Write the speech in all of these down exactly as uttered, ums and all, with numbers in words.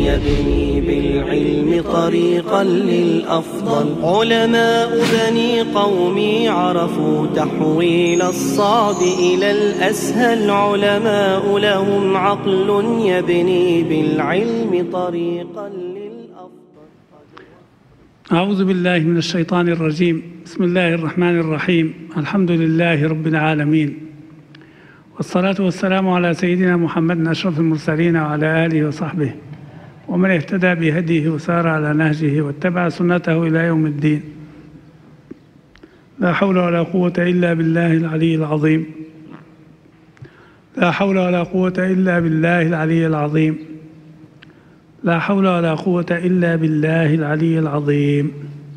يبني بالعلم طريقا للأفضل. علماء بني قومي عرفوا تحويل الصعب إلى الأسهل. علماء لهم عقل يبني بالعلم طريقا للأفضل. أعوذ بالله من الشيطان الرجيم. بسم الله الرحمن الرحيم. الحمد لله رب العالمين، والصلاة والسلام على سيدنا محمد أشرف المرسلين وعلى آله وصحبه ومن اهتدى بهديه وسار على نهجه واتبع سنته إلى يوم الدين. لا حول ولا قوة إلا بالله العلي العظيم. لا حول ولا قوة إلا بالله العلي العظيم. لا حول ولا قوة إلا بالله العلي العظيم.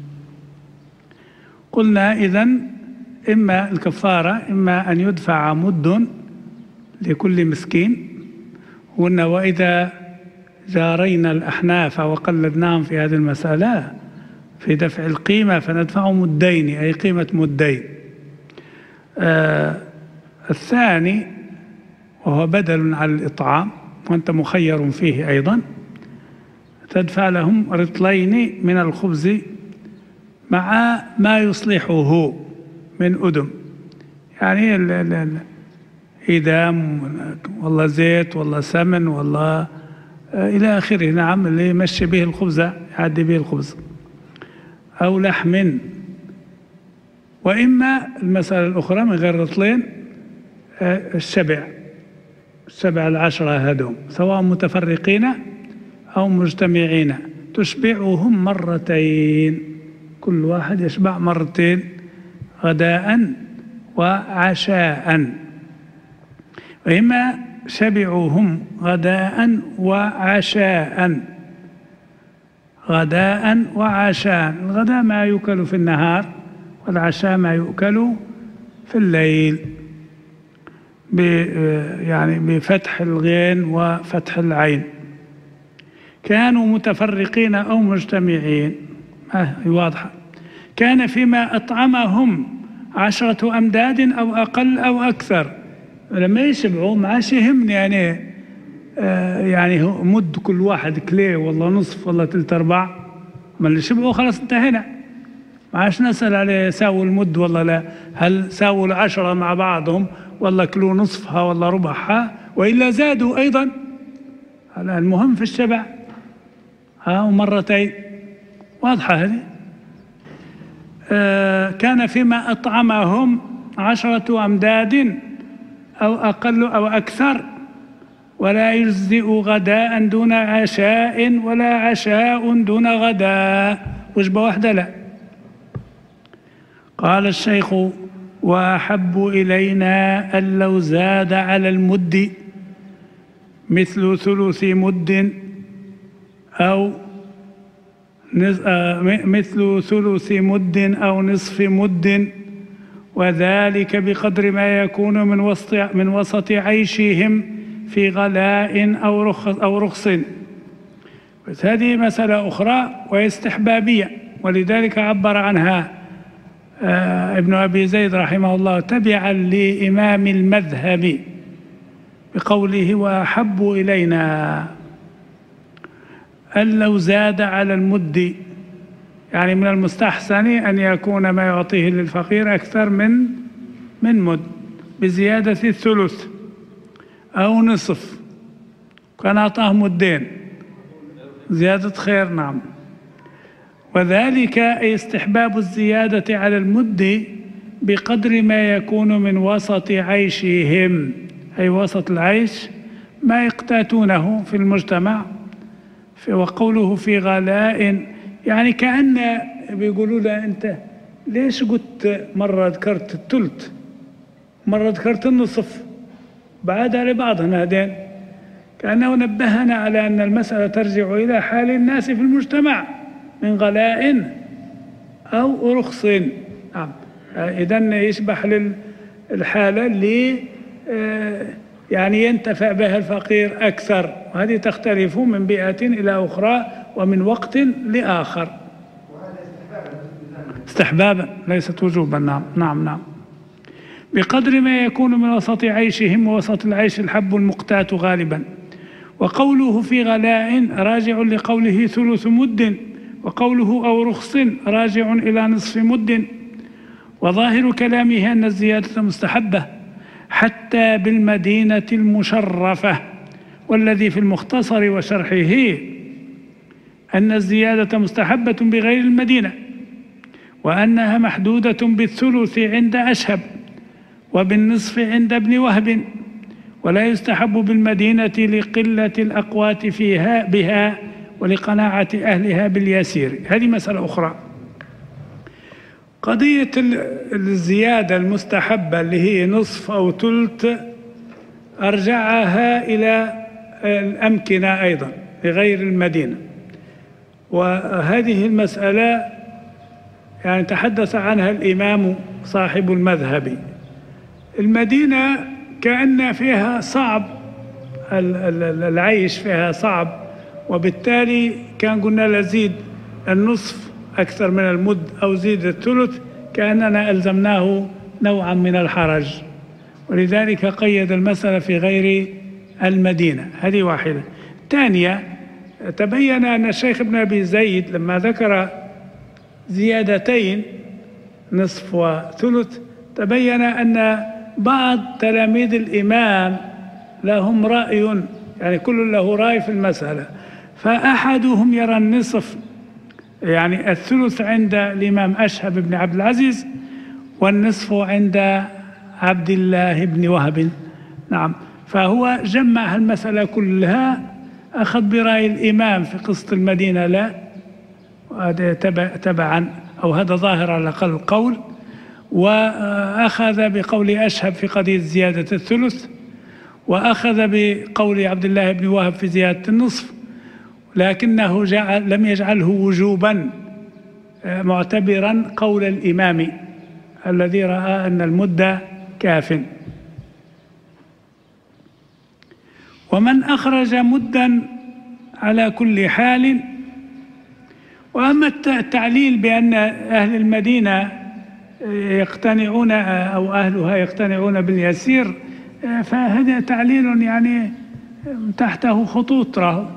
قلنا إذن إما الكفارة إما أن يدفع مد لكل مسكين. قلنا وإذا جارينا الأحناف وقلدناهم في هذه المسألة في دفع القيمة فندفع مدين، أي قيمة مدين. آه الثاني وهو بدل على الإطعام وأنت مخير فيه أيضا، تدفع لهم رطلين من الخبز مع ما يصلحه من أدم، يعني ال ال إدام والله زيت والله سمن والله إلى آخره. نعم، اللي يمشي به الخبز يعدي به الخبز أو لحم. وإما المسألة الأخرى من غير رطلين الشبع، السبع العشرة هدوم سواء متفرقين أو مجتمعين، تشبعهم مرتين، كل واحد يشبع مرتين، غداء وعشاء. وإما شبعوهم غداء وعشاء، غداء وعشاء. الغداء ما يؤكل في النهار والعشاء ما يؤكل في الليل، يعني بفتح الغين وفتح العين. كانوا متفرقين أو مجتمعين، آه واضحة. كان فيما أطعمهم عشرة أمداد أو أقل أو أكثر. لما يشبعوا ما عادش يهمني يعني آه يعني مد كل واحد كليه والله نصف والله ثلث أرباع، ما اللي شبعوا خلاص انتهينا، ما عادش نسأل عليه ساووا المد والله لا، هل ساووا العشرة مع بعضهم والله كلوا نصفها والله ربعها وإلا زادوا أيضا. المهم في الشبع ها ومرتين، واضحة هذه. آه كان فيما أطعمهم عشرة أمداد أو أقل أو أكثر، ولا يجزئ غداء دون عشاء ولا عشاء دون غداء، وجبة واحدة لا. قال الشيخ: وأحب إلينا أن لو زاد على المد مثل ثلث مد أو مثل ثلث مد أو نصف مد، وذلك بقدر ما يكون من وسط من وسط عيشهم في غلاء أو رخص أو رخص. بس هذه مسألة أخرى وهي استحبابية، ولذلك عبر عنها آه ابن أبي زيد رحمه الله تبعا لإمام المذهب بقوله: وأحب إلينا أن لو زاد على المد، يعني من المستحسن أن يكون ما يعطيه للفقير أكثر من من مد بزيادة الثلث أو نصف. كان أعطاه مدين زيادة خير. نعم. وذلك أي استحباب الزيادة على المد بقدر ما يكون من وسط عيشهم، أي وسط العيش ما يقتاتونه في المجتمع. وقوله في غلاء يعني كأن بيقولوا له أنت ليش قلت مرة ذكرت الثلث مرة ذكرت النصف بعد على بعضهن هذين، كأنه نبهنا على أن المسألة ترجع إلى حال الناس في المجتمع من غلاء أو رخص. نعم. إذن يشبح للحالة اللي يعني ينتفع بها الفقير أكثر، وهذه تختلف من بيئة إلى أخرى ومن وقت لآخر. استحبابا ليست وجوبا. نعم نعم نعم. بقدر ما يكون من وسط عيشهم، ووسط العيش الحب المقتات غالبا، وقوله في غلاء راجع لقوله ثلث مد، وقوله أو رخص راجع إلى نصف مد. وظاهر كلامه أن الزيادة مستحبة حتى بالمدينة المشرفة، والذي في المختصر وشرحه أن الزيادة مستحبة بغير المدينة، وأنها محدودة بالثلث عند أشهب وبالنصف عند ابن وهب، ولا يستحب بالمدينة لقلة الأقوات فيها بها ولقناعة أهلها باليسير. هذه مسألة أخرى. قضية الزيادة المستحبة اللي هي نصف أو ثلث أرجعها إلى الأمكنة أيضا بغير المدينة، وهذه المسألة يعني تحدث عنها الإمام صاحب المذهب. المدينة كأن فيها صعب، العيش فيها صعب، وبالتالي كان قلنا لزيد النصف أكثر من المد أو زيد الثلث كأننا ألزمناه نوعا من الحرج، ولذلك قيد المسألة في غير المدينة. هذه واحدة. ثانية، تبين أن الشيخ ابن أبي زيد لما ذكر زيادتين نصف وثلث تبين أن بعض تلاميذ الإمام لهم رأي، يعني كل له رأي في المسألة، فأحدهم يرى النصف يعني الثلث عند الإمام أشهب بن عبد العزيز، والنصف عند عبد الله بن وهب. نعم، فهو جمع المسألة كلها، أخذ برأي الإمام في قصة المدينة لا، وهذا تبعا أو هذا ظاهر على الأقل القول، وأخذ بقول أشهب في قضية زيادة الثلث، وأخذ بقول عبد الله بن وهب في زيادة النصف، لكنه جعل لم يجعله وجوبا، معتبرا قول الإمام الذي رأى أن المدة كاف. ومن أخرج مدا على كل حال. وأما التعليل بأن أهل المدينة يقتنعون أو أهلها يقتنعون باليسير، فهذا تعليل يعني تحته خطوط راه،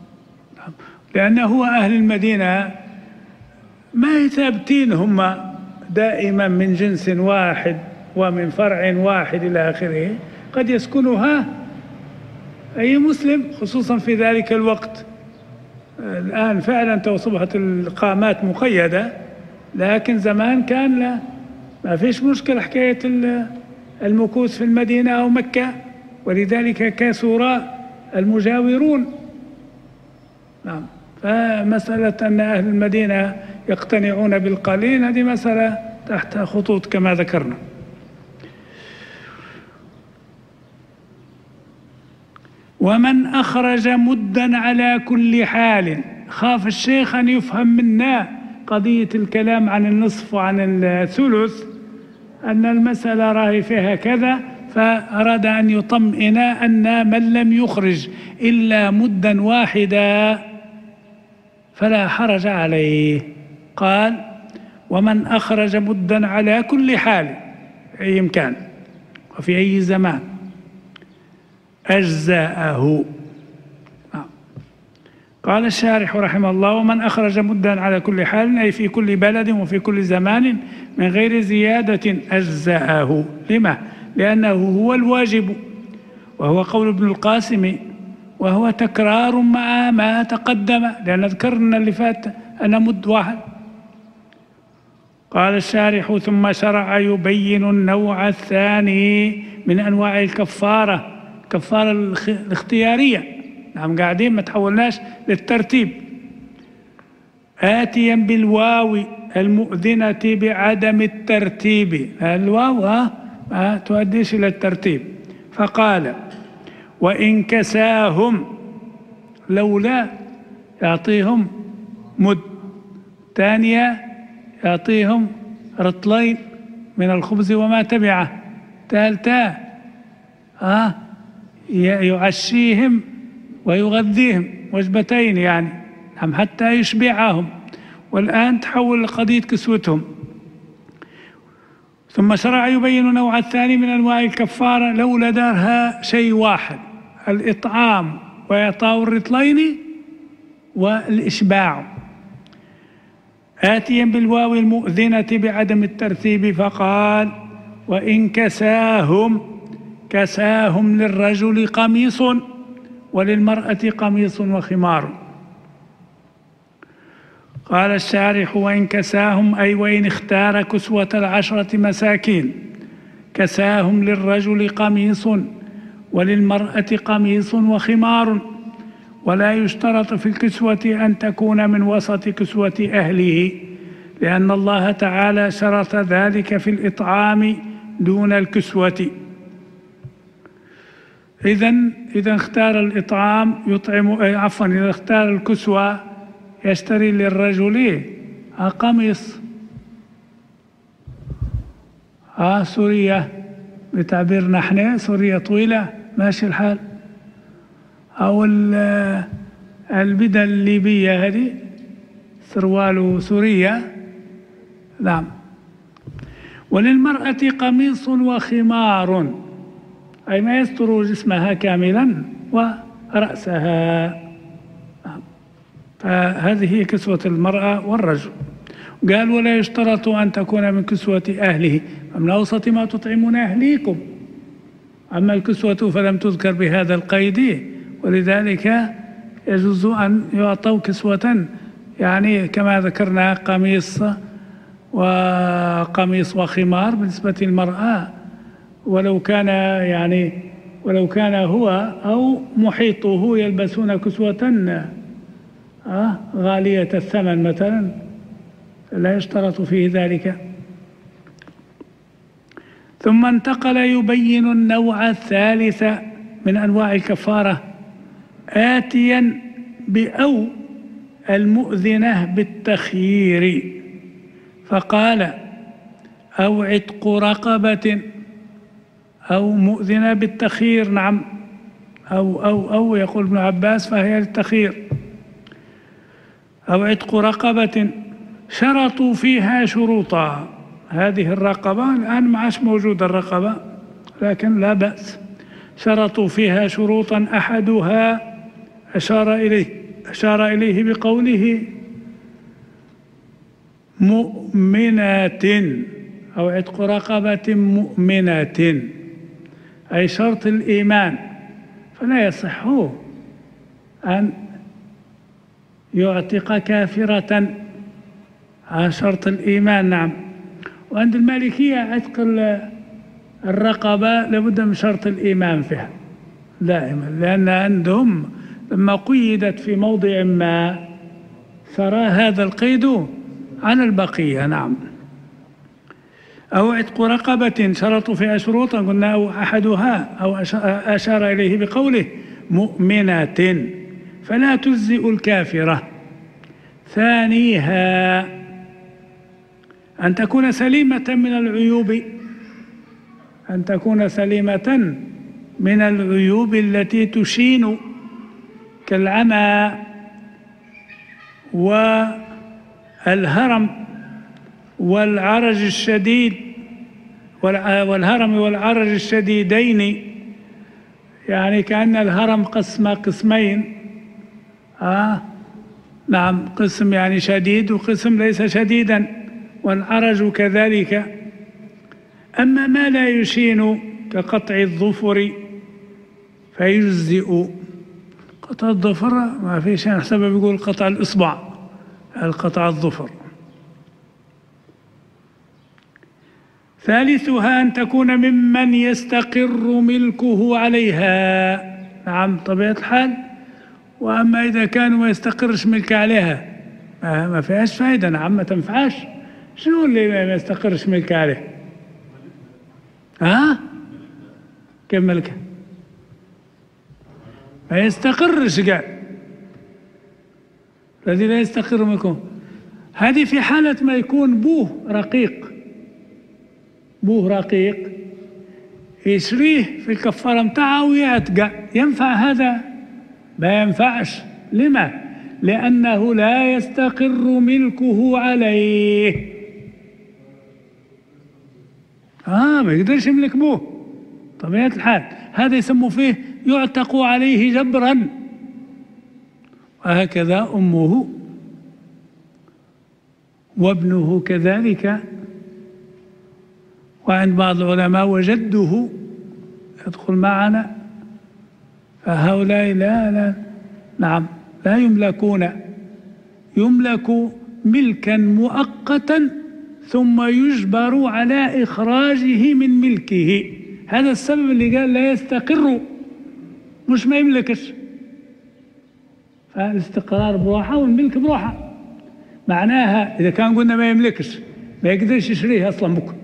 لأنه أهل المدينة ما ثابتين هم دائما من جنس واحد ومن فرع واحد إلى آخره، قد يسكنها أي مسلم خصوصا في ذلك الوقت. الآن فعلا أصبحت القامات مقيدة، لكن زمان كان لا، ما فيش مشكلة حكاية المكوث في المدينة أو مكة، ولذلك كثر المجاورون. نعم، فمسألة أن أهل المدينة يقتنعون بالقليل هذه مسألة تحت خطوط كما ذكرنا. ومن أخرج مدا على كل حال. خاف الشيخ أن يفهم منا قضية الكلام عن النصف وعن الثلث أن المسألة راهي فيها كذا، فأراد أن يطمئن أن من لم يخرج إلا مدا واحدا فلا حرج عليه. قال: ومن أخرج مدا على كل حال، أي مكان وفي أي زمان، أجزاءه. قال الشارح رحمه الله: ومن أخرج مدا على كل حال أي في كل بلد وفي كل زمان من غير زيادة أجزاءه. لما؟ لأنه هو الواجب، وهو قول ابن القاسم، وهو تكرار مع ما تقدم، لأن ذكرنا اللي فات أنا مد واحد. قال الشارح: ثم شرع يبين النوع الثاني من أنواع الكفارة، الكفارة الاختيارية. نعم، قاعدين ما تحولناش للترتيب. آتيا بالواو المؤذنة بعدم الترتيب، الواو ها ما تؤديش إلى الترتيب. فقال: وإن كساهم، لولا يعطيهم مد. ثانية يعطيهم رطلين من الخبز وما تبعه. ثالثة آه يعشيهم ويغذيهم وجبتين يعني، نعم، حتى يشبعهم. والآن تحول لقضية كسوتهم. ثم شرع يبين نوع الثاني من أنواع الكفارة لولا دارها شيء واحد: الإطعام وإعطاء الرطلين والإشباع. آتيا بالواو المؤذنة بعدم الترتيب فقال: وإن كساهم، كساهم للرجل قميص وللمرأة قميص وخمار. قال الشارح: وإن كساهم أي وإن اختار كسوة العشرة مساكين، كساهم للرجل قميص وللمرأة قميص وخمار. ولا يشترط في الكسوة أن تكون من وسط كسوة أهله، لأن الله تعالى شرط ذلك في الإطعام دون الكسوة. إذن إذا اختار الإطعام يطعم، عفوا إذا اختار الكسوة يشتري للرجل قميص آه سورية بتعبيرنا احنا، سورية طويلة ماشي الحال، أو البدل الليبية هذه سروال سورية. نعم. وللمرأة قميص وخمار، أي ما يستر جسمها كاملا ورأسها. نعم. فهذه هي كسوة المرأة والرجل. قال: ولا يشترط أن تكون من كسوة أهله، من أوسط ما تطعمون أهليكم. أما الكسوة فلم تذكر بهذا القيد، ولذلك يجوز أن يعطوا كسوة، يعني كما ذكرنا قميص وقميص وخمار بالنسبة للمرأة، ولو كان يعني ولو كان هو أو محيطه يلبسون كسوة غالية الثمن مثلا، لا يشترط فيه ذلك. ثم انتقل يبين النوع الثالث من أنواع الكفارة، آتيا بأو المؤذنة بالتخيير، فقال: أو عتق رقبة، أو مؤذنة بالتخيير. نعم. أو أو أو يقول ابن عباس فهي للتخيير. أو عتق رقبة شرطوا فيها شروطا. هذه الرقبة الآن ما عادش موجودة الرقبة، لكن لا بأس. شرطوا فيها شروطا أحدها أشار إليه أشار إليه بقوله مؤمنات، أو عتق رقبة مؤمنة، أي شرط الإيمان، فلا يصح أن يعتق كافرة على شرط الإيمان. نعم. وعند المالكية عتق الرقبة لابد من شرط الإيمان فيها دائما، لأن عندهم لما قيدت في موضع ما سرى هذا القيد على البقية. نعم. أو عتق رقبة شرطوا فيها شروطا، قلنا أو أحدها، أو أشار إليه بقوله مؤمنة، فلا تجزئ الكافرة. ثانيها أن تكون سليمة من العيوب، أن تكون سليمة من العيوب التي تشين، كالعمى والهرم والعرج الشديد، والهرم والعرج الشديدين، يعني كأن الهرم قسم قسمين. آه نعم، قسم يعني شديد وقسم ليس شديدا، والعرج كذلك. أما ما لا يشين كقطع الظفر فيجزئ. قطع الظفر ما في شيء، حسب بيقول قطع الإصبع، القطع الظفر. ثالثها أن تكون ممن يستقر ملكه عليها. نعم، طبيعة الحال. وأما إذا كانوا ما يستقرش ملك عليها ما فيهاش فايدة. نعم، ما تنفعش. شنو اللي ما يستقرش ملك عليه؟ ها؟ كيف ملكه؟ ما يستقرش قاعد، الذي لا يستقر ملكه. هذه في حالة ما يكون بوه رقيق، بوه رقيق يشريه في الكفارة متاعه ويعتقى، ينفع هذا؟ ما ينفعش. لما؟ لأنه لا يستقر ملكه عليه. آه ما يقدرش يملك بوه طبيعة الحال. هذا يسموا فيه يعتق عليه جبرا، وهكذا أمه وابنه كذلك، وعند بعض العلماء وجده يدخل معنا. فهؤلاء لا لا نعم لا يملكون، يملك ملكا مؤقتا ثم يجبر على إخراجه من ملكه. هذا السبب اللي قال لا يستقر، مش ما يملكش. فالاستقرار بروحه والملك بروحه، معناها إذا كان قلنا ما يملكش ما يقدرش يشريه أصلا. بكره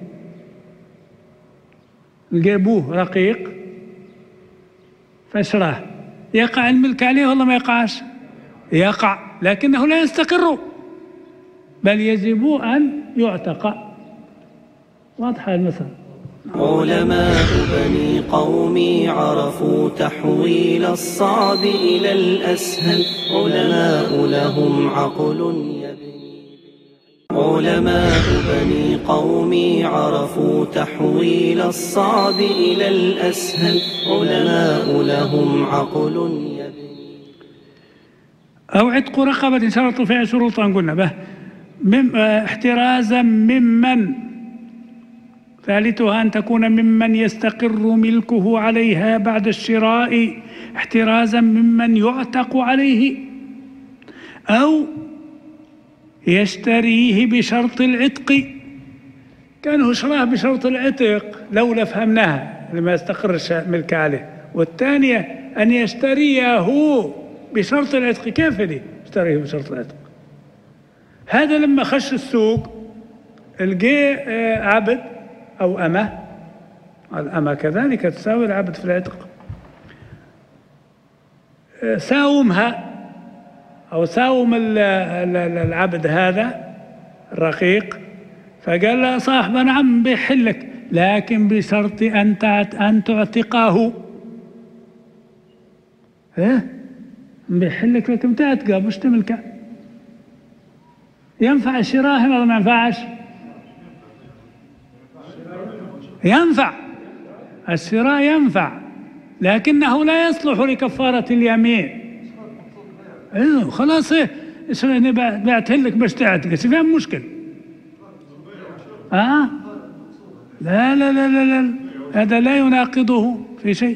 جابوه رقيق فاشراه، يقع الملك عليه والله ما يقعش؟ يقع، لكنه لا يستقر، بل يجب أن يعتق. واضحة المثل. علماء بني قومي عرفوا تحويل الصعب إلى الأسهل، علماء لهم عقل يبني. علماء بني قومي عرفوا تحويل الصعب إلى الأسهل، علماء لهم عقل يبني. أو عتق رقبة شرط فيها شروطا قلنا به، احترازا ممن، ثالثها أن تكون ممن يستقر ملكه عليها بعد الشراء، احترازا ممن يعتق عليه، أو يشتريه بشرط العتق. كانوا شراه بشرط العتق لولا فهمناها لما يستقرش ملك عليه. والثانية أن يشتريه بشرط العتق. كيف لي يشتريه بشرط العتق؟ هذا لما خش السوق القي عبد أو أمة، الأمة كذلك تساوي العبد في العتق، ساومها أو ساوم العبد هذا الرقيق، فقال له صاحب نعم بيحلك، لكن بشرط أن أن تعتقاه. إيه بيحلك لكن تعتقه مش تملكه. ينفع الشراء ولا ما ينفعش؟ ينفع الشراء، ينفع، لكنه لا يصلح لكفارة اليمين. ايه خلاص، ايه انا بعته لك باش تعتق، فيها مشكل. اه لا لا لا لا لا هذا لا يناقضه في شيء.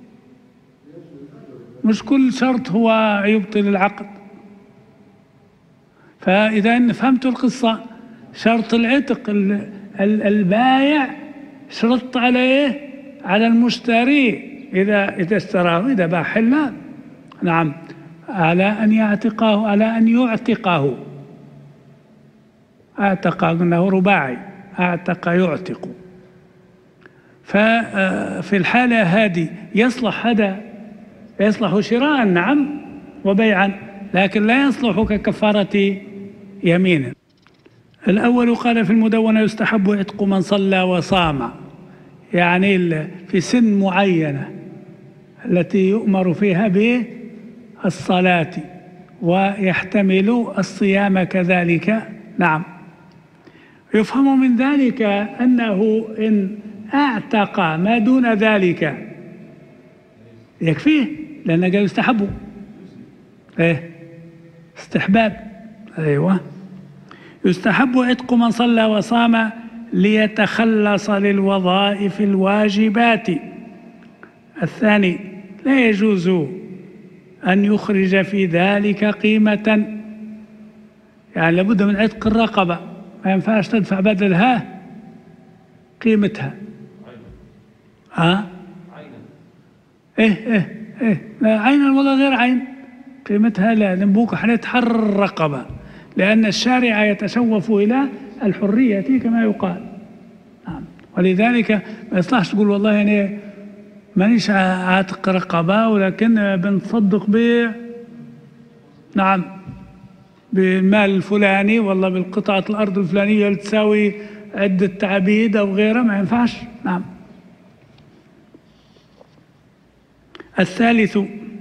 مش كل شرط هو يبطل العقد. فإذا إن فهمت القصة، شرط العتق البايع شرط عليه على المشتري إذا إذا اشتراه، إذا باع حلا، نعم، على أن يعتقه، على أن يعتقه. اعتق أنه رباعي، اعتق يعتق. ففي الحالة هذه يصلح هذا، يصلح شراء نعم وبيعا، لكن لا يصلح ككفارة يمين. الأول قال في المدونة يستحب عتق من صلى وصام، يعني في سن معينة التي يؤمر فيها بالصلاة ويحتمل الصيام كذلك. نعم، يفهم من ذلك أنه إن اعتق ما دون ذلك يكفيه، لأنه قال يستحب. ايه استحباب. ايوه، يستحب عتق من صلى وصام ليتخلص للوظائف الواجبات. الثاني لا يجوز أن يخرج في ذلك قيمة، يعني لابد من عتق الرقبة، ما ينفعش تدفع بدلها قيمتها. ها ايه ايه ايه لا عينا ولا غير عين، قيمتها لا، نبوك حنتحرر الرقبة، لأن الشارع يتشوف إلى الحرية كما يقال. نعم. ولذلك ما يصلحش تقول والله يعني مانيش عاتق رقبة ولكن بنتصدق ب نعم بالمال الفلاني، والله بالقطعة الأرض الفلانية اللي تساوي عدة عبيد أو غيرها، ما ينفعش. نعم. الثالث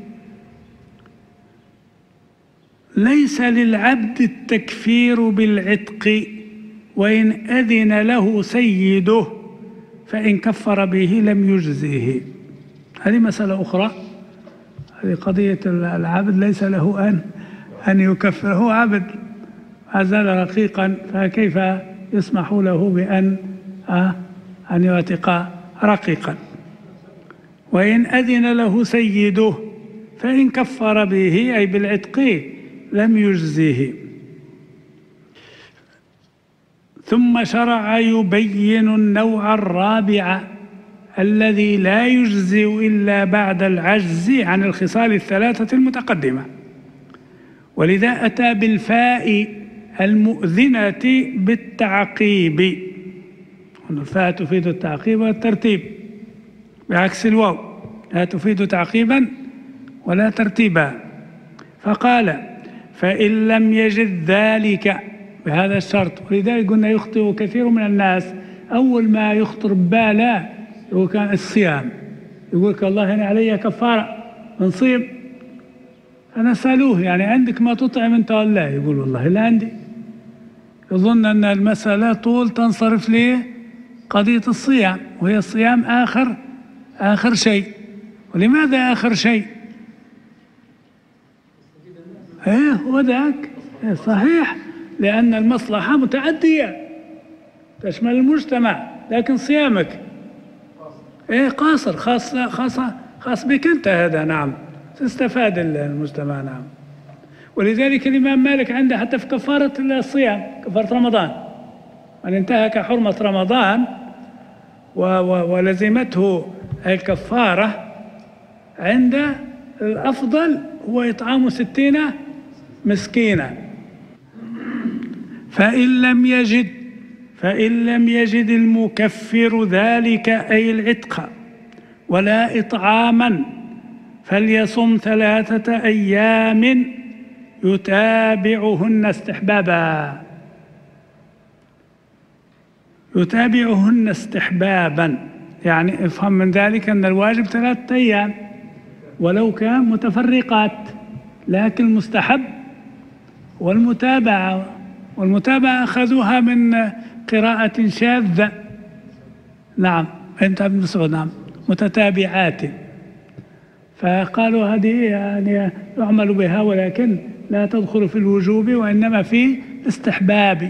ليس للعبد التكفير بالعتق وإن أذن له سيده، فإن كفر به لم يجزيه. هذه مسألة أخرى، هذه قضية العبد ليس له أن أن يكفر، هو عبد ما زال رقيقا، فكيف يسمح له بأن أن يعتق رقيقا؟ وإن أذن له سيده فإن كفر به أي بالعتق لم يجزه. ثم شرع يبين النوع الرابع الذي لا يجزئ إلا بعد العجز عن الخصال الثلاثة المتقدمة، ولذا أتى بالفاء المؤذنة بالتعقيب. الفاء تفيد التعقيب والترتيب بعكس الواو، لا تفيد تعقيبا ولا ترتيبا. فقال فإن لم يجد ذلك بهذا الشرط. ولذلك قلنا يخطئ كثير من الناس، أول ما يخطر بباله هو كان الصيام، يقول لك الله هنا علي كفارة نصيم. أنا سألوه يعني عندك ما تطعم أنت ولا؟ يقول والله لا عندي. يظن أن المسألة طول تنصرف ليه قضية الصيام، وهي الصيام آخر آخر شيء. ولماذا آخر شيء؟ إيه هو ذاك إيه صحيح، لأن المصلحة متعدية تشمل المجتمع، لكن صيامك إيه قاصر، خاص خاص خاص بك أنت هذا. نعم تستفاد المجتمع. نعم. ولذلك الإمام مالك عنده حتى في كفارة الصيام، كفارة رمضان، من انتهك حرمة رمضان ولزمته الكفارة، عند الأفضل هو إطعام ستين مسكينا. فإن لم يجد فإن لم يجد المكفر ذلك أي العتق ولا إطعاما فليصم ثلاثة أيام يتابعهن استحبابا يتابعهن استحبابا يعني افهم من ذلك أن الواجب ثلاثة أيام ولو كان متفرقات، لكن المستحب والمتابعة والمتابعة أخذوها من قراءة شاذة. نعم أنت ابن مسعود. نعم متتابعات، فقالوا هذه يعني يعمل بها ولكن لا تدخل في الوجوب وإنما في استحباب.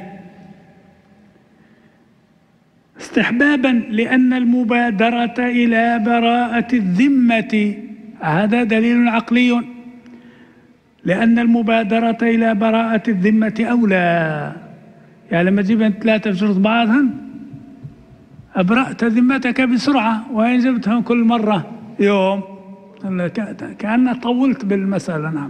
استحبابا لأن المبادرة إلى براءة الذمة هذا دليل عقلي، لأن المبادرة إلى براءة الذمة أولى. يعني لما تجيب ثلاثة في شروط بعضهم أبرأت ذمتك بسرعة، وإن جبتهم كل مرة يوم كأنك طولت بالمسألة. نعم.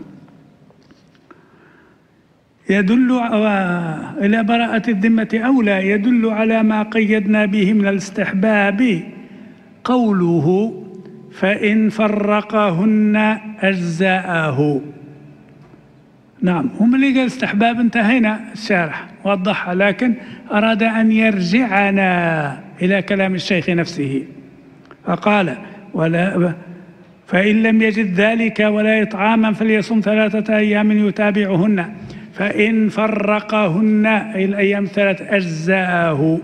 يدل إلى براءة الذمة أولى يدل على ما قيدنا به من الاستحباب قوله فإن فرقهن أجزاءه. نعم هم اللي قال استحباب، انتهينا الشارح وضحها، لكن أراد أن يرجعنا إلى كلام الشيخ نفسه فقال ولا فإن لم يجد ذلك ولا إطعاما فليصم ثلاثة أيام يتابعهن فإن فرقهن أي الأيام ثلاث أجزاءه.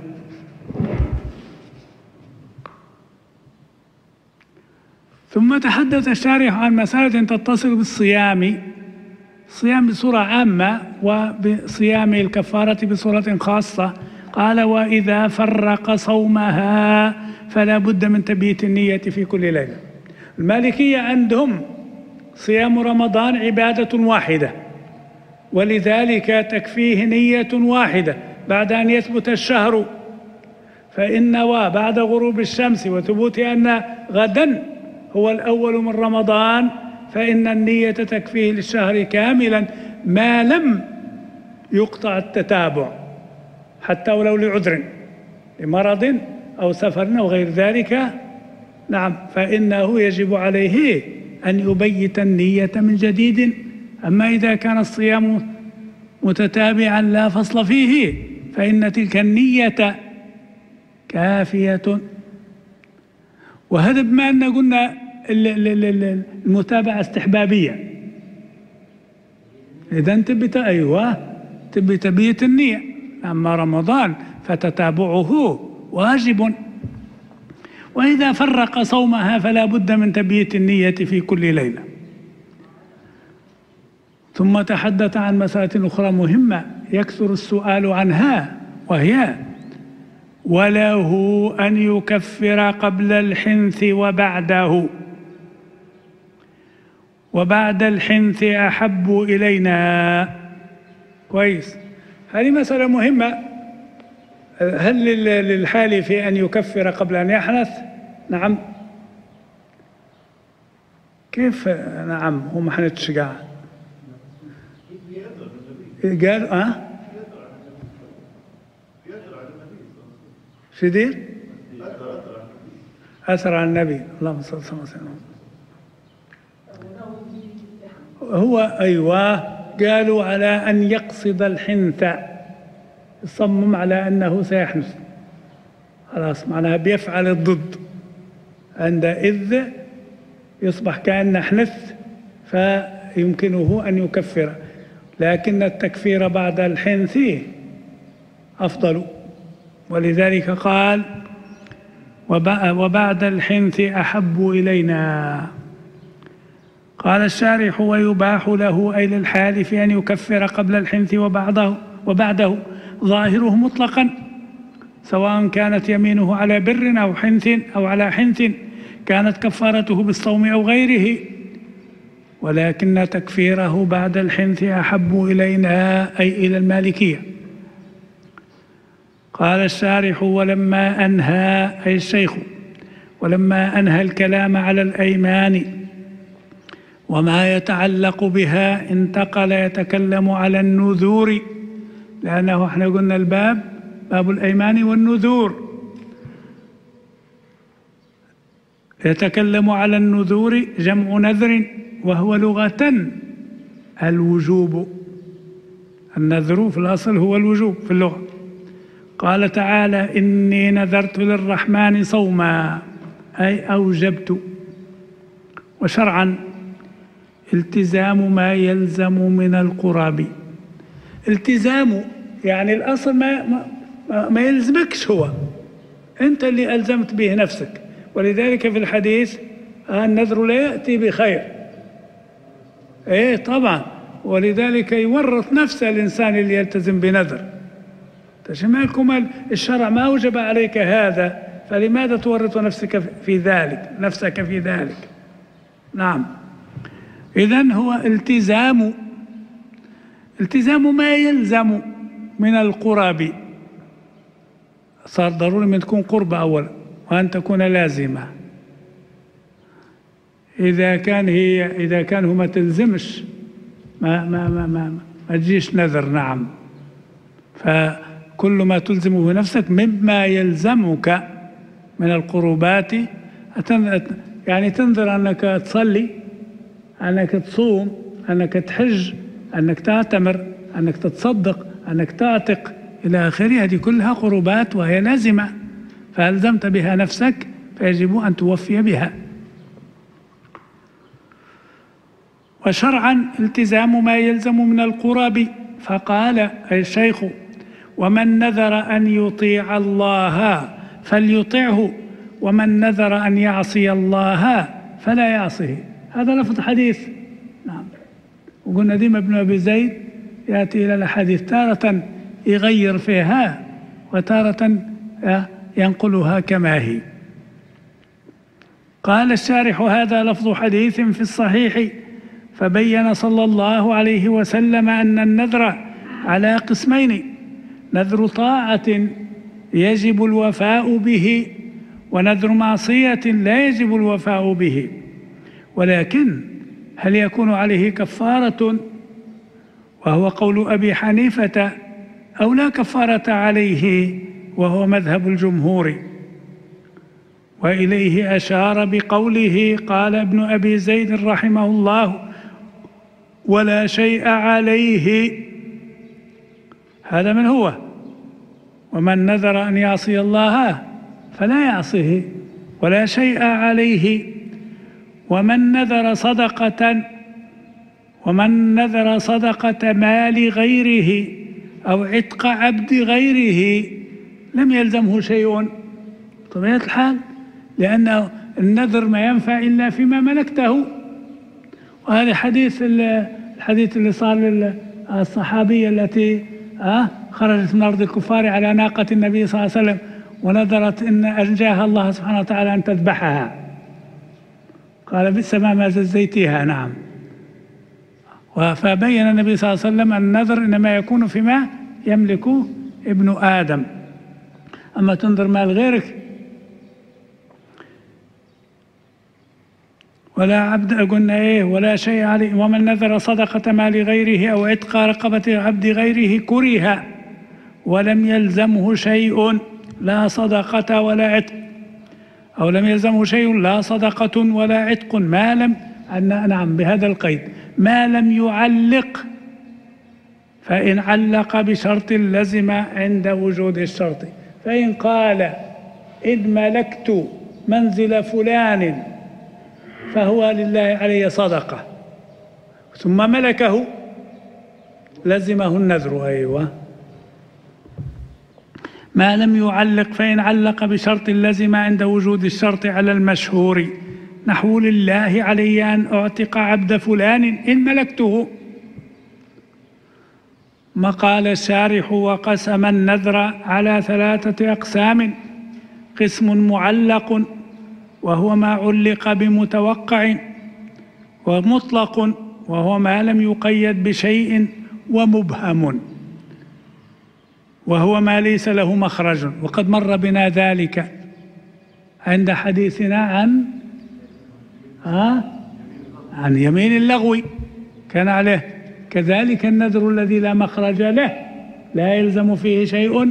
ثم تحدث الشارح عن مسألة تتصل بالصيام، الصيام بصورة عامة وبصيام الكفارة بصورة خاصة. قال وإذا فرق صومها فلا بد من تبييت النية في كل ليلة. المالكية عندهم صيام رمضان عبادة واحدة، ولذلك تكفيه نية واحدة بعد أن يثبت الشهر، فإن نوى بعد غروب الشمس وثبوت أن غدا هو الأول من رمضان فإن النية تكفيه للشهر كاملا ما لم يقطع التتابع، حتى ولو لعذر لمرض أو سفر أو غير ذلك. نعم فإنه يجب عليه أن يبيت النية من جديد. أما إذا كان الصيام متتابعا لا فصل فيه فإن تلك النية كافية. وهذا بما أن قلنا المتابعة استحبابية، إذا تبت أيوة تبي تبيت النية. أما رمضان فتتابعه واجب. وإذا فرق صومها فلا بد من تبييت النية في كل ليلة. ثم تحدث عن مسألة أخرى مهمة يكثر السؤال عنها، وهي وله أن يكفر قبل الحنث وبعده، وبعد الحنث أحب إلينا. كويس، هذه مسألة مهمة. هل للحالف أن يكفر قبل أن يحنث؟ نعم. كيف نعم؟ هو ما حنتش قاعد قال أه شو دير؟ أثر عن النبي اللهم صل وسلم. هو أيوة، قالوا على أن يقصد الحنث، يصمم على أنه سيحنث، خلاص معناها بيفعل الضد، عندئذ يصبح كأنه حنث فيمكنه أن يكفر، لكن التكفير بعد الحنث أفضل، ولذلك قال وبعد الحنث أحب إلينا. قال الشارح ويباح له أي للحالف أن يكفر قبل الحنث وبعده وبعده ظاهره مطلقا، سواء كانت يمينه على بر أو حنث أو على حنث كانت كفارته بالصوم أو غيره، ولكن تكفيره بعد الحنث أحب إلينا أي إلى المالكية. قال الشارح ولما أنهى أي الشيخ ولما أنهى الكلام على الأيمان وما يتعلق بها انتقل يتكلم على النذور، لأنه احنا قلنا الباب باب الأيمان والنذور، يتكلم على النذور جمع نذر، وهو لغة الوجوب، النذر في الأصل هو الوجوب في اللغة. قال تعالى إني نذرت للرحمن صوما أي أوجبت. وشرعا التزام ما يلزم من القراب، التزام يعني الأصل ما, ما, ما يلزمكش، هو أنت اللي ألزمت به نفسك، ولذلك في الحديث النذر لا يأتي بخير، إيه طبعا، ولذلك يورط نفسه الإنسان اللي يلتزم بنذر. تشمالكم الشرع ما أوجب عليك هذا، فلماذا تورط نفسك في ذلك نفسك في ذلك؟ نعم، إذن هو التزام التزام ما يلزم من القرب، صار ضروري من تكون قربة أولا وأن تكون لازمة. إذا كان هي إذا كان هو ما تلزمش ما ما ما ما, ما تجيش نذر. نعم، فكل ما تلزمه نفسك مما يلزمك من القربات، يعني تنذر أنك تصلي، أنك تصوم، أنك تحج، أنك تعتمر، أنك تتصدق، أنك تعتق إلى آخره، هذه كلها قربات وهي لازمة، فألزمت بها نفسك فيجب أن توفي بها. وشرعا التزام ما يلزم من القرب، فقال الشيخ ومن نذر أن يطيع الله فليطعه ومن نذر أن يعصي الله فلا يعصيه. هذا لفظ حديث. نعم، وقلنا ديما ابن أبي زيد يأتي إلى الحديث تارة يغير فيها وتارة ينقلها كما هي. قال الشارح هذا لفظ حديث في الصحيح، فبين صلى الله عليه وسلم أن النذر على قسمين: نذر طاعة يجب الوفاء به، ونذر معصية لا يجب الوفاء به. ولكن هل يكون عليه كفارة، وهو قول أبي حنيفة، أو لا كفارة عليه، وهو مذهب الجمهور. وإليه أشار بقوله قال ابن أبي زيد رحمه الله ولا شيء عليه. هذا من هو؟ ومن نذر أن يعصي الله فلا يعصيه ولا شيء عليه. ومن نذر صدقة ومن نذر صدقة مال غيره أو عتق عبد غيره لم يلزمه شيء بطبيعة الحال، لأن النذر ما ينفع إلا فيما ملكته. وهذا حديث الحديث اللي صار للصحابية التي أه خرجت من أرض الكفار على ناقة النبي صلى الله عليه وسلم ونذرت إن أنجاها الله سبحانه وتعالى أن تذبحها، قال بئس ما ما زيتيها. نعم. فبين النبي صلى الله عليه وسلم أن النذر إنما يكون فيما يملك ابن آدم، أما تنذر مال غيرك ولا عبد قلنا إيه ولا شيء عليه. ومن نذر صدقة مال غيره أو عتق رقبة عبد غيره كره ولم يلزمه شيء لا صدقة ولا عتق، أو لم يلزمه شيء لا صدقة ولا عتق ما لم نعم بهذا القيد ما لم يعلق، فإن علق بشرط لزم عند وجود الشرط. فإن قال إن ملكت منزل فلان فهو لله علي صدقة ثم ملكه لزمه النذر. أيوة ما لم يعلق، فإن علق بشرط لزم عند وجود الشرط على المشهور، نحو لله علي أن أعتق عبد فلان إن ملكته. ما قال الشارح وقسم النذر على ثلاثة أقسام: قسم معلق وهو ما علق بمتوقع، ومطلق وهو ما لم يقيد بشيء، ومبهم وهو ما ليس له مخرج. وقد مر بنا ذلك عند حديثنا عن ها عن يمين اللغو كان عليه. كذلك النذر الذي لا مخرج له لا يلزم فيه شيء،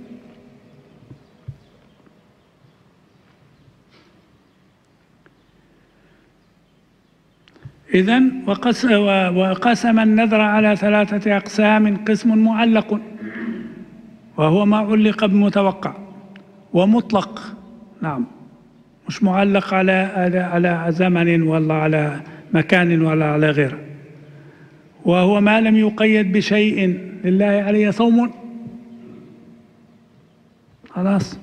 إذن وقسم النذر على ثلاثة أقسام: قسم معلق وهو ما علق بمتوقع، ومطلق نعم مش معلق على على على زمن ولا على مكان ولا على غيره، وهو ما لم يقيد بشيء. لله علي صوم خلاص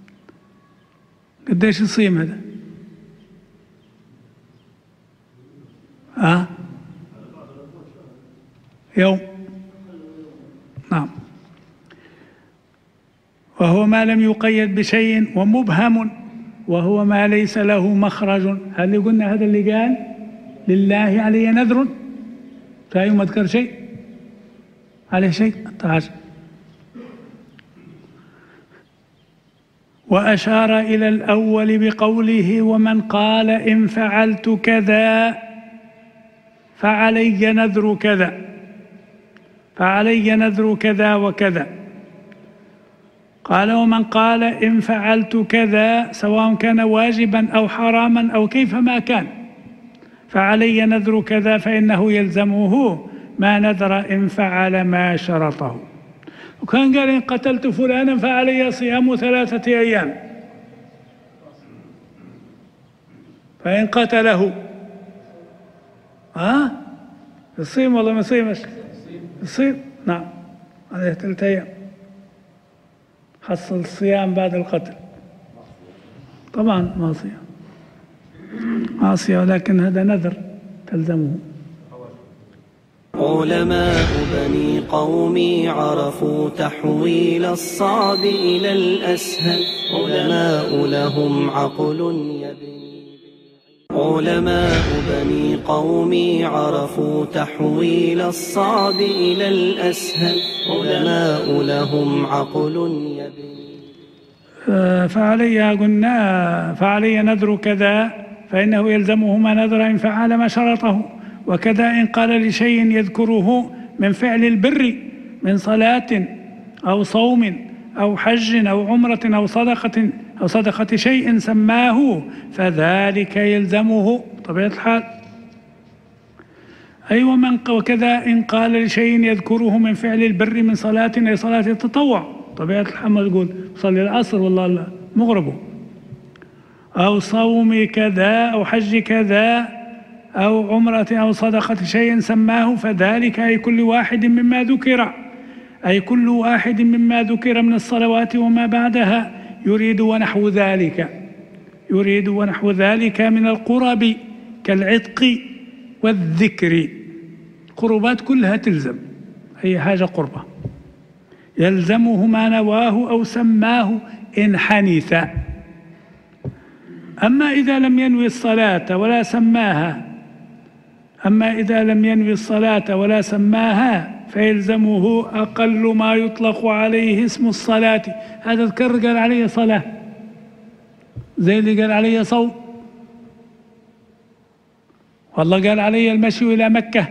قديش يصيم هذا؟ ها يوم نعم. وهو ما لم يقيد بشيء، ومبهم وهو ما ليس له مخرج. هل قلنا هذا اللي قال لله علي نذر؟ فأي ما ذكر شيء عليه شيء تعال. وأشار إلى الأول بقوله: ومن قال إن فعلت كذا فعلي نذر كذا فعلي نذر كذا وكذا. قال: ومن قال إن فعلت كذا سواء كان واجبا أو حراما أو كيفما كان فعلي نذر كذا، فإنه يلزمه ما نذر إن فعل ما شرطه. وكان قال إن قتلت فلانا فعلي صيام ثلاثة أيام، فإن قتله ها يصيم ولا ما يصيمش؟ يصيم نعم عليه ثلاثة أيام. حصل الصيام بعد القتل طبعا معصية معصية، ولكن هذا نذر تلزمه. علماء بني قومي عرفوا تحويل الصعب إلى الأسهل، علماء لهم عقل يبني. علماء بني قومي عرفوا تحويل الصعب إلى الأسهل، علماء لهم عقل يبني. فعلي قلنا فعلي نذر كذا فإنه يلزمه ما نذر إن فعل ما شرطه، وكذا إن قال لشيء يذكره من فعل البر من صلاة أو صوم أو حج أو عمرة أو صدقة أو صدقة شيء سماه فذلك يلزمه طبيعة الحال. أي أيوة ومن وكذا إن قال لشيء يذكره من فعل البر من صلاة أي صلاة التطوع طبيعة الحال، تقول صلي العصر والله مغربه، أو صوم كذا أو حج كذا أو عمرة أو صدقة شيء سماه فذلك أي كل واحد مما ذكر أي كل واحد مما ذكر من الصلوات وما بعدها يريد ونحو ذلك يريد ونحو ذلك من القرب كالعتق والذكر القربات كلها تلزم، أي حاجة قربة يلزمه ما نواه أو سماه إن حنث. أما إذا لم ينوي الصلاة ولا سماها أما إذا لم ينوي الصلاة ولا سماها فيلزمه أقل ما يطلق عليه اسم الصلاة. هذا ذكر قال عليه صلاة زي اللي قال عليه صوم، والله قال عليه المشي إلى مكة،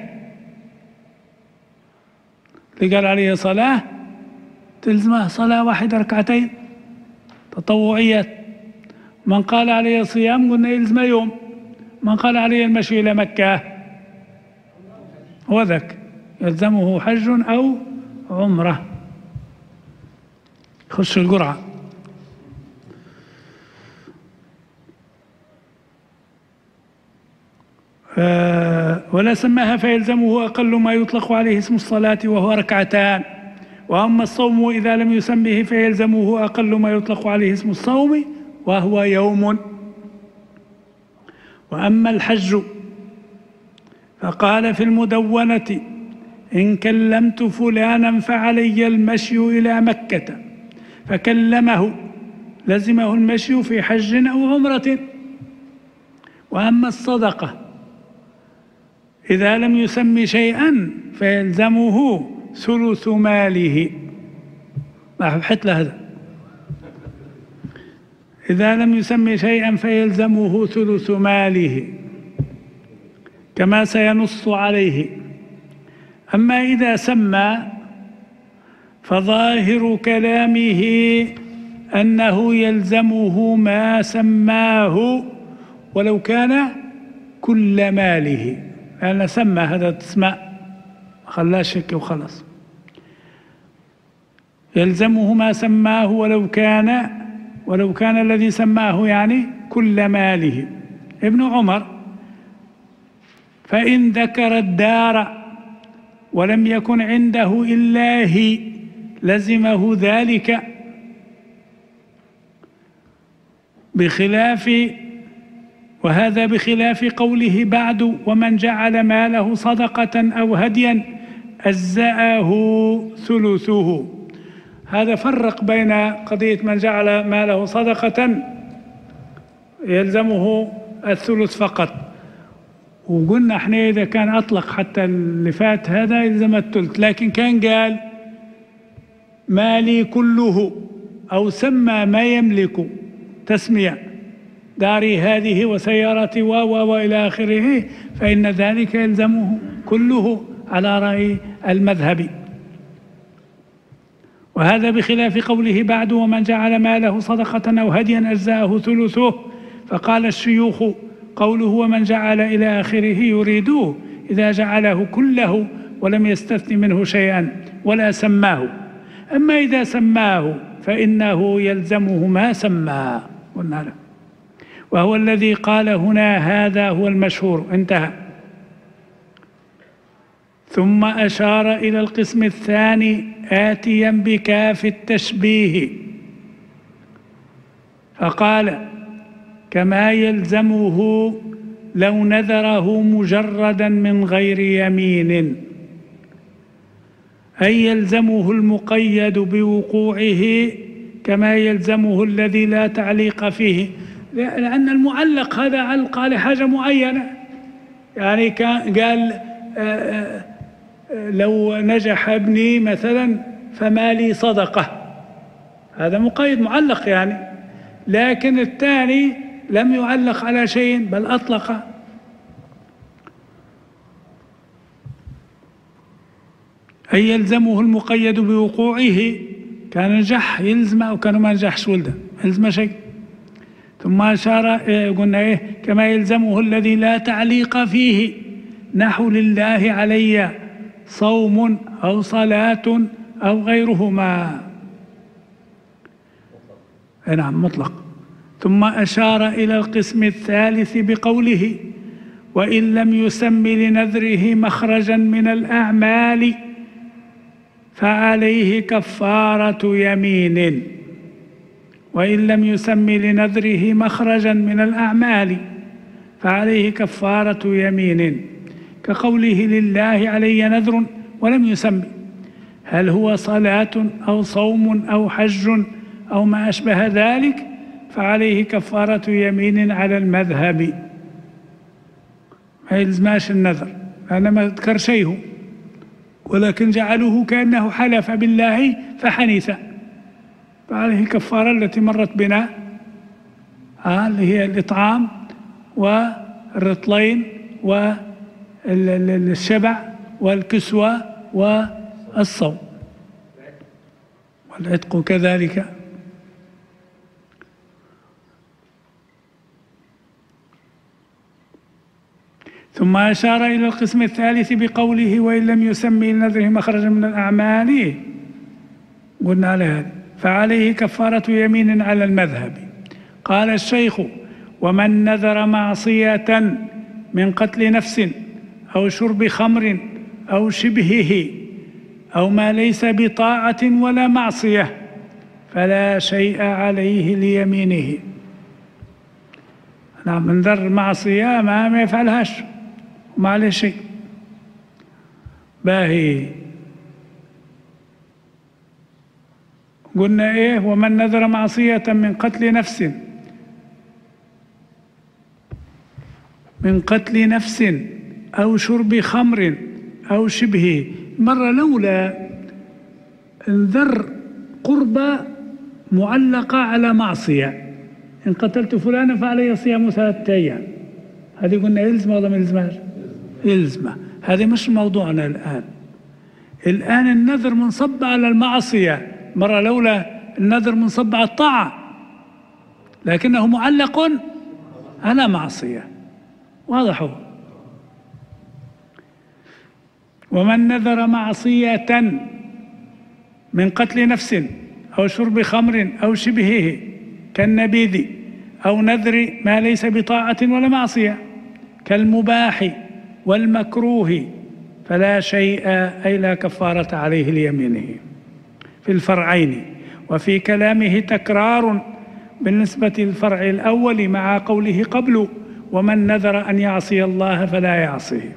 اللي قال عليه صلاة تلزمه صلاة واحدة ركعتين تطوعيات. من قال عليه صيام قلنا يلزم يوم. من قال عليه المشي إلى مكة هو ذاك يلزمه حج أو عمرة. خش القرعة. أه ولا سماها فيلزمه أقل ما يطلق عليه اسم الصلاة وهو ركعتان. وأما الصوم إذا لم يسمه فيلزمه أقل ما يطلق عليه اسم الصوم وهو يوم. وأما الحج فقال في المدونة: إن كلمت فلانا فعلي المشي إلى مكة، فكلمه لزمه المشي في حج أو عمرة. وأما الصدقة إذا لم يسم شيئا فيلزمه ثلث ماله. ما حت له هذا. إذا لم يسم شيئا فيلزمه ثلث ماله كما سينص عليه. أما إذا سمى فظاهر كلامه أنه يلزمه ما سماه ولو كان كل ماله، لأن سمى هذا اسماء خلاش شك وخلص. يلزمه ما سماه ولو كان ولو كان الذي سماه يعني كل ماله. ابن عمر: فإن ذكر الدار ولم يكن عنده إلا هي لزمه ذلك، بخلاف وهذا بخلاف قوله بعد: ومن جعل ماله صدقة أو هديا أجزأه ثلثه. هذا فرق بين قضية من جعل ماله صدقة يلزمه الثلث فقط، وقلنا احنا إذا كان أطلق حتى اللي فات هذا يلزم الثلث، لكن كان قال مالي كله أو سمى ما يملك تسمية داري هذه وسيارتي و و إلى آخره، فإن ذلك يلزمه كله على رأي المذهب. وهذا بخلاف قوله بعد: ومن جعل ماله صدقة أو هديا أجزاءه ثلثه. فقال الشيوخ: قوله ومن جعل إلى آخره يريدوه إذا جعله كله ولم يستثن منه شيئا ولا سماه. أما إذا سماه فإنه يلزمه ما سماه. قلنا له وهو الذي قال هنا هذا هو المشهور. انتهى. ثم أشار إلى القسم الثاني آتيا بكاف التشبيه فقال: كما يلزمه لو نذره مجردا من غير يمين، أي يلزمه المقيد بوقوعه كما يلزمه الذي لا تعليق فيه، لأن المعلق هذا علق على حاجة معينة. يعني كان قال آآ آآ لو نجح ابني مثلا فما لي صدقة، هذا مقيد معلق يعني. لكن الثاني لم يعلق على شيء بل أطلق. أي يلزمه المقيد بوقوعه، كان نجح يلزم أو كان ما نجحش ولده يلزم شيء. ثم أشار قلنا إيه كما يلزمه الذي لا تعليق فيه، نحو لله علي صوم أو صلاة أو غيرهما. نعم مطلق. ثم أشار إلى القسم الثالث بقوله: وإن لم يسم لنذره مخرجا من الأعمال فعليه كفارة يمين. وإن لم يسم لنذره مخرجا من الأعمال فعليه كفارة يمين. كقوله لله علي نذر ولم يسمي، هل هو صلاة أو صوم أو حج أو ما أشبه ذلك فعليه كفارة يمين على المذهب. ما يلزماش النذر لأنه ما ذكر شيء، ولكن جعلوه كأنه حلف بالله فحنث، فعليه كفارة التي مرت بنا آه اللي هي الإطعام والرطلين والشبع والكسوة والصوم والعتق كذلك. ثم أشار إلى القسم الثالث بقوله وإن لم يسمي لنذره مخرجا من الأعمال، قلنا على هذا فعليه كفارة يمين على المذهب. قال الشيخ ومن نذر معصية من قتل نفس أو شرب خمر أو شبهه أو ما ليس بطاعة ولا معصية فلا شيء عليه ليمينه. نعم، من ذر معصية ما ما يفعلهاش وما عليه شيء. باهي قلنا ايه؟ ومن نذر معصية من قتل نفس من قتل نفس أو شرب خمر أو شبهه. مرة لولا انذر قربة معلقة على معصية، إن قتلت فلانا فعلي صيام ثلاثة أيام، هذه قلنا يلزم ولا ما يلزمهاش؟ يلزمه. هذه مش موضوعنا الآن. الآن النذر منصب على المعصية، مرة لولا النذر منصب على الطاعة لكنه معلق على معصية. واضح هو. ومن نذر معصية من قتل نفس أو شرب خمر أو شبهه كالنبيذ أو نذر ما ليس بطاعة ولا معصية كالمباح والمكروه فلا شيء أي لا كفارة عليه ليمينه في الفرعين. وفي كلامه تكرار بالنسبة للفرع الأول مع قوله قبل ومن نذر أن يعصي الله فلا يعصيه.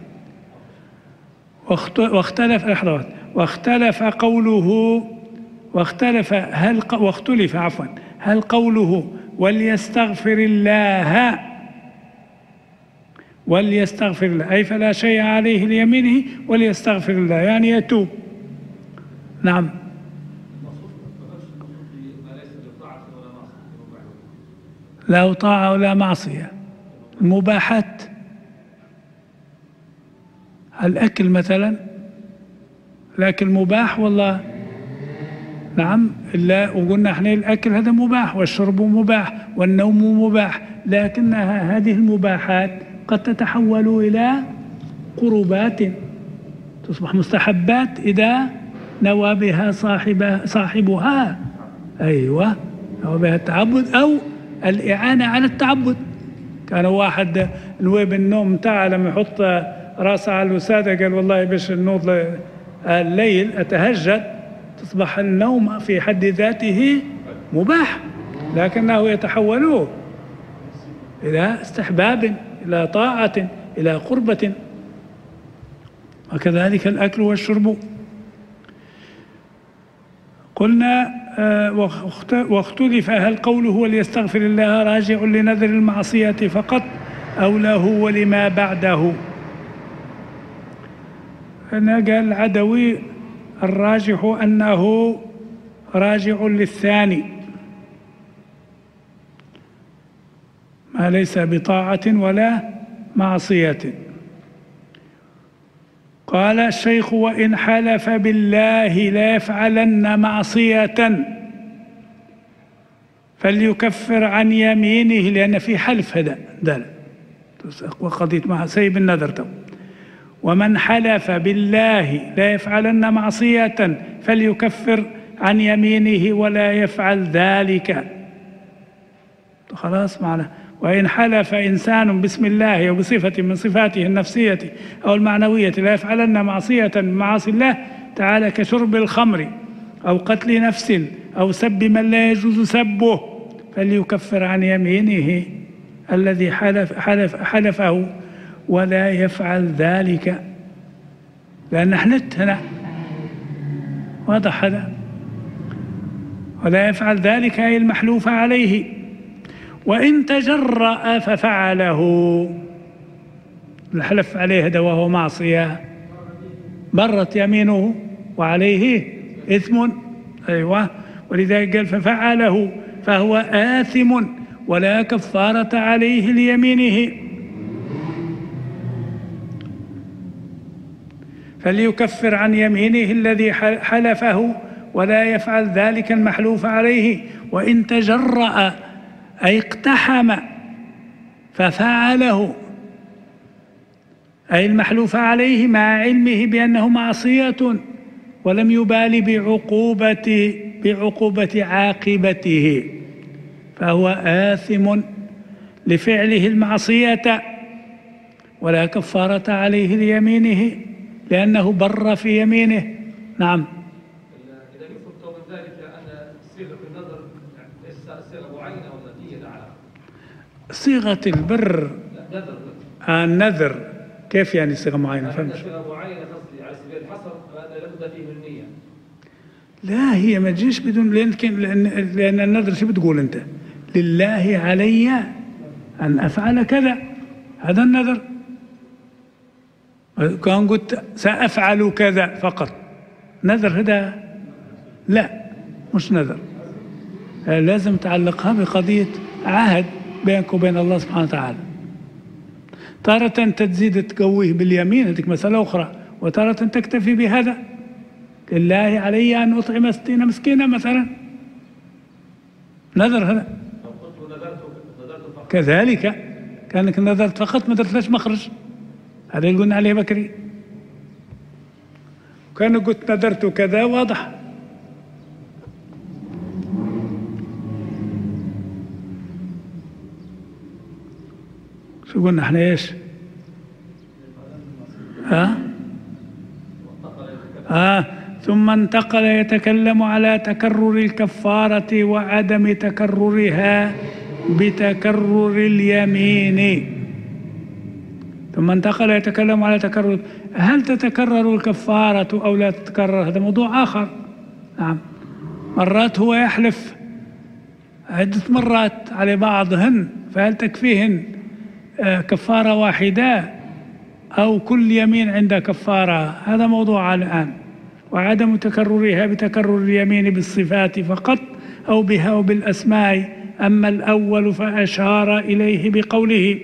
واختلف واختلف قوله واختلف هل واختلف عفوا هل قوله وليستغفر الله وليستغفر الله أي فلا شيء عليه ليمينه وليستغفر الله يعني يتوب. نعم. لا طاعة ولا معصية. المباحات الأكل مثلا، الأكل مباح والله. نعم. إلا وقلنا احنا الأكل هذا مباح والشرب مباح والنوم مباح، لكنها هذه المباحات قد تتحول إلى قربات تصبح مستحبات إذا نوى بها صاحبها صاحبها. أيوة، نوى بها التعبد أو الإعانة على التعبد. كان واحد نوي بالنوم متاعه لما يحط راسه على الوسادة قال والله باش النوض الليل أتهجد، تصبح النوم في حد ذاته مباح لكنه يتحول إلى استحباب إلى طاعة إلى قربة، وكذلك الأكل والشرب. قلنا واختلف هل قوله وليستغفر الله راجع لنذر المعصية فقط أو له ولما بعده. أنا قال العدوي الراجح أنه راجع للثاني ما ليس بطاعة ولا معصية. قال الشيخ وإن حلف بالله لا يفعلن معصية فليكفر عن يمينه، لأن في حلف هذا دل وقضية مع سيب النذر تو. ومن حلف بالله لا يفعلن معصية فليكفر عن يمينه ولا يفعل ذلك. خلاص معنا. وإن حلف إنسان باسم الله أو بصفة من صفاته النفسية أو المعنوية لا يفعلن معصية من معاصي الله تعالى كشرب الخمر أو قتل نفس أو سب من لا يجوز سبه فليكفر عن يمينه الذي حلف حلف حلفه ولا يفعل ذلك، لأن حنت هنا واضح هذا، ولا يفعل ذلك أي المحلوف عليه. وإن تجرأ ففعله، الحلف عليه هذا وهو معصية برت يمينه وعليه إثم، أيوة، ولذلك قال ففعله فهو آثم ولا كفارة عليه ليمينه. فليكفر عن يمينه الذي حلفه ولا يفعل ذلك المحلوف عليه. وإن تجرأ أي اقتحم ففعله أي المحلوف عليه مع علمه بأنه معصية ولم يبال بعقوبة بعقوبة عاقبته، فهو آثم لفعله المعصية ولا كفارة عليه ليمينه لأنه بر في يمينه. نعم. إذا يفهم من ذلك أن صيغة النذر صيغة معينة ولا نية على صيغة البر نذر النذر كيف يعني صيغة معينة؟ فهمت؟ صيغة معينة قصدي على سبيل الحصر، هذا لابد فيه من نية. لا، هي ما تجيش بدون، لأن لأن, لأن النذر شو بتقول أنت؟ لله علي أن أفعل كذا، هذا النذر. كان قلت سأفعل كذا فقط، نذر هذا لا، مش نذر، لازم تعلقها بقضية عهد بينك وبين الله سبحانه وتعالى. تارة تزيد تقويه باليمين، هذيك مسألة أخرى، وتارة تكتفي بهذا، لله علي أن أطعم ستين مسكينا مثلا، نذر هذا. كذلك كانك نذرت فقط ما درتلاش مخرج، هذا اللي قلنا عليه بكري. وكان قلت نذرت كذا واضح. شو قلنا احنا ايش؟ ها؟ آه ثم انتقل يتكلم على تكرر الكفارة وعدم تكررها بتكرر اليمين. ثم انتقل يتكلم على تكرر، هل تتكرر الكفارة أو لا تتكرر؟ هذا موضوع آخر. نعم، مرات هو يحلف عدة مرات على بعضهن، فهل تكفيهن كفارة واحدة أو كل يمين عند كفارة؟ هذا موضوع الآن. وعدم تكررها بتكرر اليمين بالصفات فقط أو بها وبالأسماء. أما الأول فأشار إليه بقوله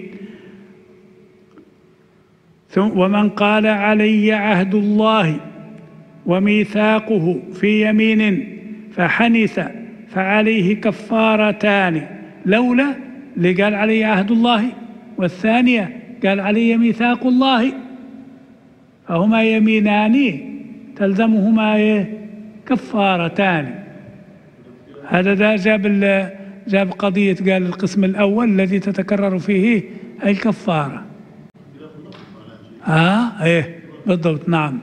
ومن قال علي عهد الله وميثاقه في يمين فحنث فعليه كفارتان، لولا اللي قال علي عهد الله والثانية قال علي ميثاق الله، فهما يمينان تلزمهما كفارتان. هذا ده جاب جاب قضية، قال القسم الأول الذي تتكرر فيه الكفارة. آه إيه بالضبط. نعم.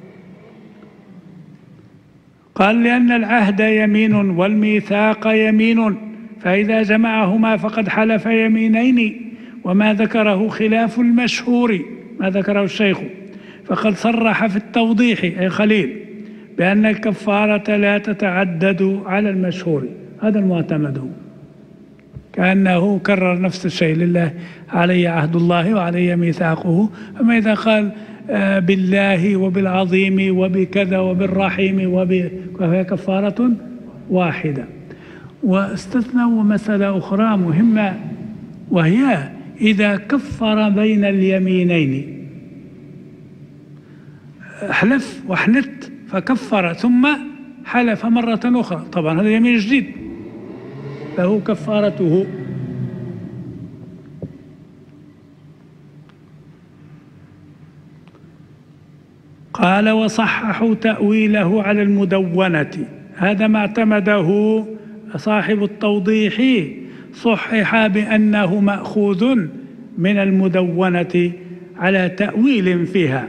قال لأن العهد يمين والميثاق يمين، فإذا جمعهما فقد حلف يمينين، وما ذكره خلاف المشهور ما ذكره الشيخ، فقد صرح في التوضيح أي خليل بأن الكفارة لا تتعدد على المشهور، هذا المعتمد. كأنه كرر نفس الشيء، لله علي عهد الله وعلي ميثاقه. أما إذا قال بالله وبالعظيم وبكذا وبالرحيم فهي كفارة واحدة. واستثنوا مسألة أخرى مهمة، وهي إذا كفر بين اليمينين، حلف وحنت فكفر ثم حلف مرة أخرى، طبعا هذا يمين جديد له كفارته. قال وصححوا تأويله على المدونة، هذا ما اعتمده صاحب التوضيح، صحح بأنه مأخوذ من المدونة على تأويل فيها.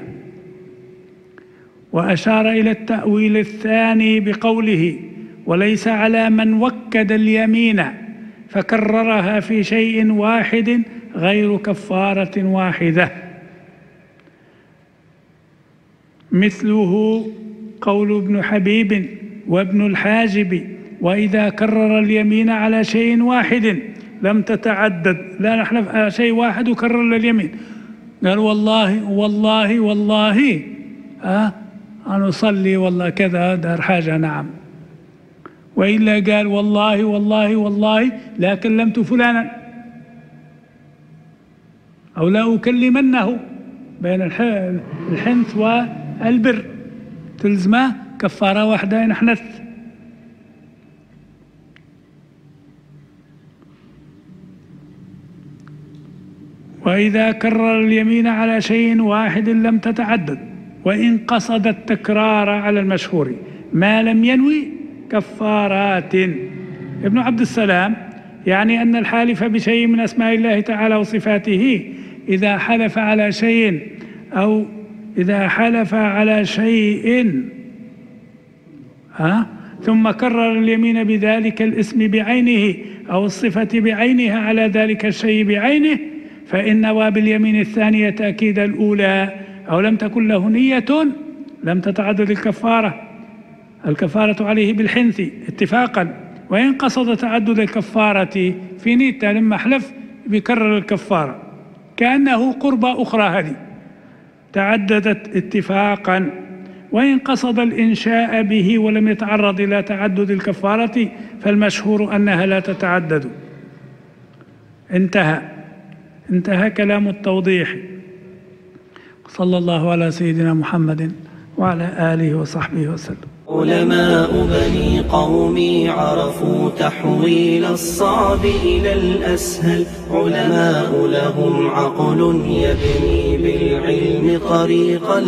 وأشار إلى التأويل الثاني بقوله وليس على من وكد اليمين فكررها في شيء واحد غير كفارة واحدة، مثله قول ابن حبيب وابن الحاجب: وإذا كرر اليمين على شيء واحد لم تتعدد. لا نحلف على شيء واحد وكرر اليمين، قال والله والله والله أه أنا أصلي والله كذا دار حاجة، نعم. وإلا قال والله والله والله لا كلمت فلانا أو لا أكلمنه، بين الحنث والبر تلزمه كفارة واحدة إن حنث. وإذا كرر اليمين على شيء واحد لم تتعدد، وإن قصد التكرار على المشهور ما لم ينوي كفارات. ابن عبد السلام يعني أن الحالف بشيء من أسماء الله تعالى وصفاته إذا حلف على شيء أو إذا حلف على شيء ها ثم كرر اليمين بذلك الاسم بعينه أو الصفة بعينها على ذلك الشيء بعينه، فإن نوى باليمين الثانية تأكيد الأولى أو لم تكن له نية لم تتعدد الكفارة الكفارة عليه بالحنث اتفاقا. وإن قصد تعدد الكفارة في نيته لما حلف بيكرر الكفارة كأنه قربة أخرى هذه تعددت اتفاقا. وإن قصد الإنشاء به ولم يتعرض إلى تعدد الكفارة فالمشهور أنها لا تتعدد. انتهى انتهى كلام التوضيح. صلى الله على سيدنا محمد وعلى آله وصحبه وسلم. علماء بني قومي عرفوا تحويل الصعب إلى الأسهل، علماء لهم عقل يبني بالعلم طريقا